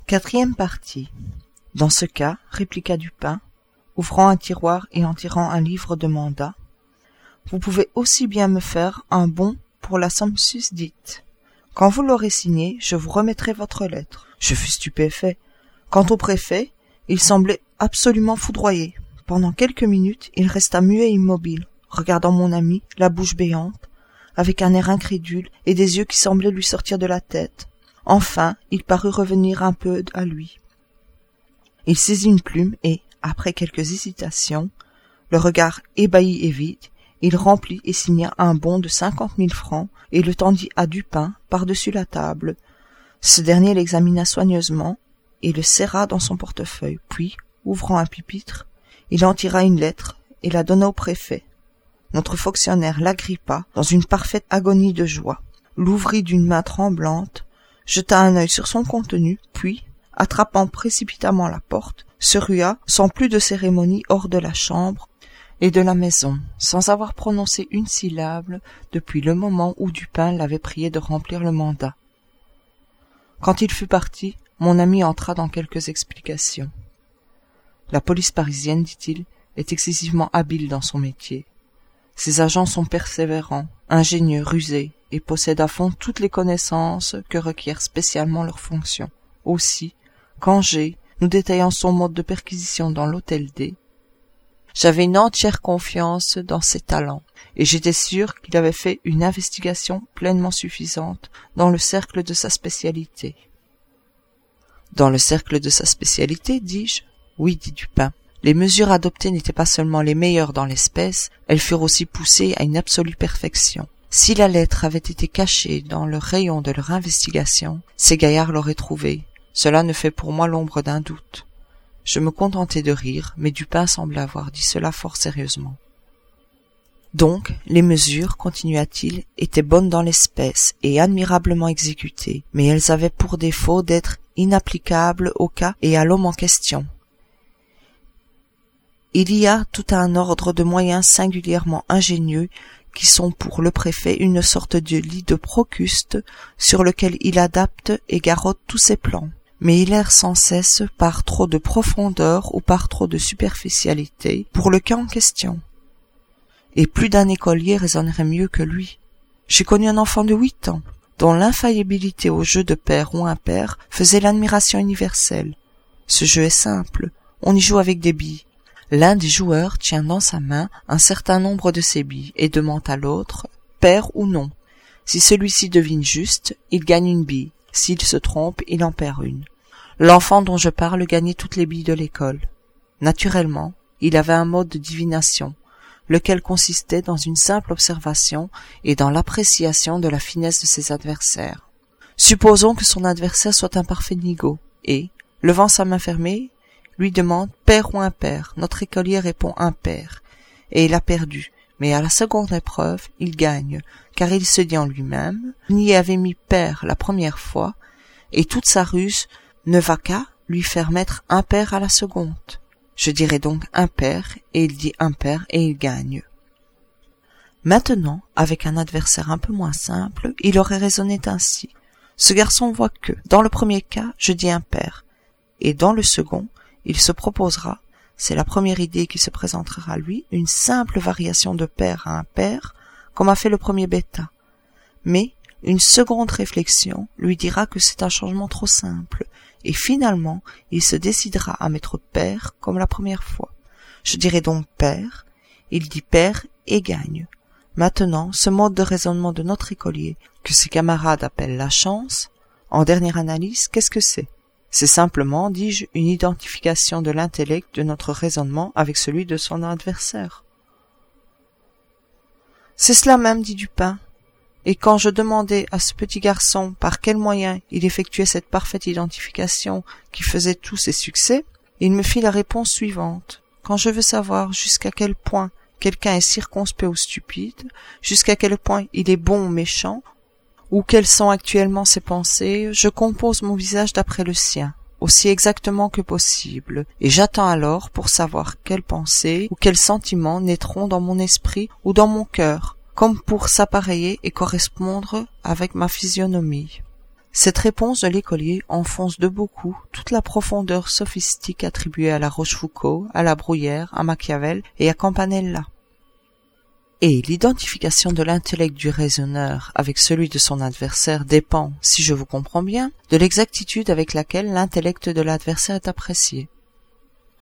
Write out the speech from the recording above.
Quatrième partie. Dans ce cas, répliqua Dupin, ouvrant un tiroir et en tirant un livre de mandat, vous pouvez aussi bien me faire un bon pour la somme susdite. Quand vous l'aurez signé, je vous remettrai votre lettre. Je fus stupéfait. Quant au préfet, il semblait absolument foudroyé. Pendant quelques minutes, il resta muet et immobile, regardant mon ami, la bouche béante, avec un air incrédule et des yeux qui semblaient lui sortir de la tête. Enfin, il parut revenir un peu à lui. Il saisit une plume et, après quelques hésitations, le regard ébahi et vide, il remplit et signa un bon de 50 000 francs et le tendit à Dupin par-dessus la table. Ce dernier l'examina soigneusement et le serra dans son portefeuille, puis, ouvrant un pupitre, il en tira une lettre et la donna au préfet. Notre fonctionnaire l'agrippa dans une parfaite agonie de joie, l'ouvrit d'une main tremblante, jeta un œil sur son contenu, puis, attrapant précipitamment la porte, se rua, sans plus de cérémonie, hors de la chambre et de la maison, sans avoir prononcé une syllabe depuis le moment où Dupin l'avait prié de remplir le mandat. Quand il fut parti, mon ami entra dans quelques explications. La police parisienne, dit-il, est excessivement habile dans son métier. Ses agents sont persévérants, ingénieux, rusés, et possèdent à fond toutes les connaissances que requiert spécialement leur fonction. Aussi, quand nous détaillant son mode de perquisition dans l'hôtel D, j'avais une entière confiance dans ses talents, et j'étais sûr qu'il avait fait une investigation pleinement suffisante dans le cercle de sa spécialité. Dans le cercle de sa spécialité, dis-je? Oui, dit Dupin. Les mesures adoptées n'étaient pas seulement les meilleures dans l'espèce, elles furent aussi poussées à une absolue perfection. Si la lettre avait été cachée dans le rayon de leur investigation, ces gaillards l'auraient trouvée. Cela ne fait pour moi l'ombre d'un doute. Je me contentai de rire, mais Dupin semblait avoir dit cela fort sérieusement. Donc, les mesures, continua-t-il, étaient bonnes dans l'espèce et admirablement exécutées, mais elles avaient pour défaut d'être inapplicables au cas et à l'homme en question. Il y a tout un ordre de moyens singulièrement ingénieux qui sont pour le préfet une sorte de lit de Procuste sur lequel il adapte et garrotte tous ses plans. Mais il erre sans cesse par trop de profondeur ou par trop de superficialité pour le cas en question. Et plus d'un écolier raisonnerait mieux que lui. J'ai connu un enfant de 8 ans, dont l'infaillibilité au jeu de pair ou impair faisait l'admiration universelle. Ce jeu est simple, on y joue avec des billes. L'un des joueurs tient dans sa main un certain nombre de ces billes et demande à l'autre, pair ou non. Si celui-ci devine juste, il gagne une bille. S'il se trompe, il en perd une. L'enfant dont je parle gagnait toutes les billes de l'école. Naturellement, il avait un mode de divination, lequel consistait dans une simple observation et dans l'appréciation de la finesse de ses adversaires. Supposons que son adversaire soit un parfait nigaud, et, levant sa main fermée, lui demande pair ou impair. Notre écolier répond impair, et il a perdu. Mais à la seconde épreuve, il gagne, car il se dit en lui-même, il y avait mis pair la première fois, et toute sa ruse ne va qu'à lui faire mettre impair à la seconde. Je dirais donc impair, et il dit impair, et il gagne. Maintenant, avec un adversaire un peu moins simple, il aurait raisonné ainsi. Ce garçon voit que, dans le premier cas, je dis impair, et dans le second, il se proposera, c'est la première idée qui se présentera à lui, une simple variation de pair à impair, comme a fait le premier bêta. Mais une seconde réflexion lui dira que c'est un changement trop simple, et finalement il se décidera à mettre pair comme la première fois. Je dirai donc pair, il dit pair et gagne. Maintenant, ce mode de raisonnement de notre écolier, que ses camarades appellent la chance, en dernière analyse, qu'est-ce que c'est? C'est simplement, dis-je, une identification de l'intellect de notre raisonnement avec celui de son adversaire. C'est cela même, dit Dupin. Et quand je demandai à ce petit garçon par quel moyen il effectuait cette parfaite identification qui faisait tous ses succès, il me fit la réponse suivante. Quand je veux savoir jusqu'à quel point quelqu'un est circonspect ou stupide, jusqu'à quel point il est bon ou méchant, ou quelles sont actuellement ses pensées, je compose mon visage d'après le sien, aussi exactement que possible, et j'attends alors pour savoir quelles pensées ou quels sentiments naîtront dans mon esprit ou dans mon cœur, comme pour s'appareiller et correspondre avec ma physionomie. Cette réponse de l'écolier enfonce de beaucoup toute la profondeur sophistique attribuée à la Rochefoucauld, à la Bruyère, à Machiavel et à Campanella. Et l'identification de l'intellect du raisonneur avec celui de son adversaire dépend, si je vous comprends bien, de l'exactitude avec laquelle l'intellect de l'adversaire est apprécié.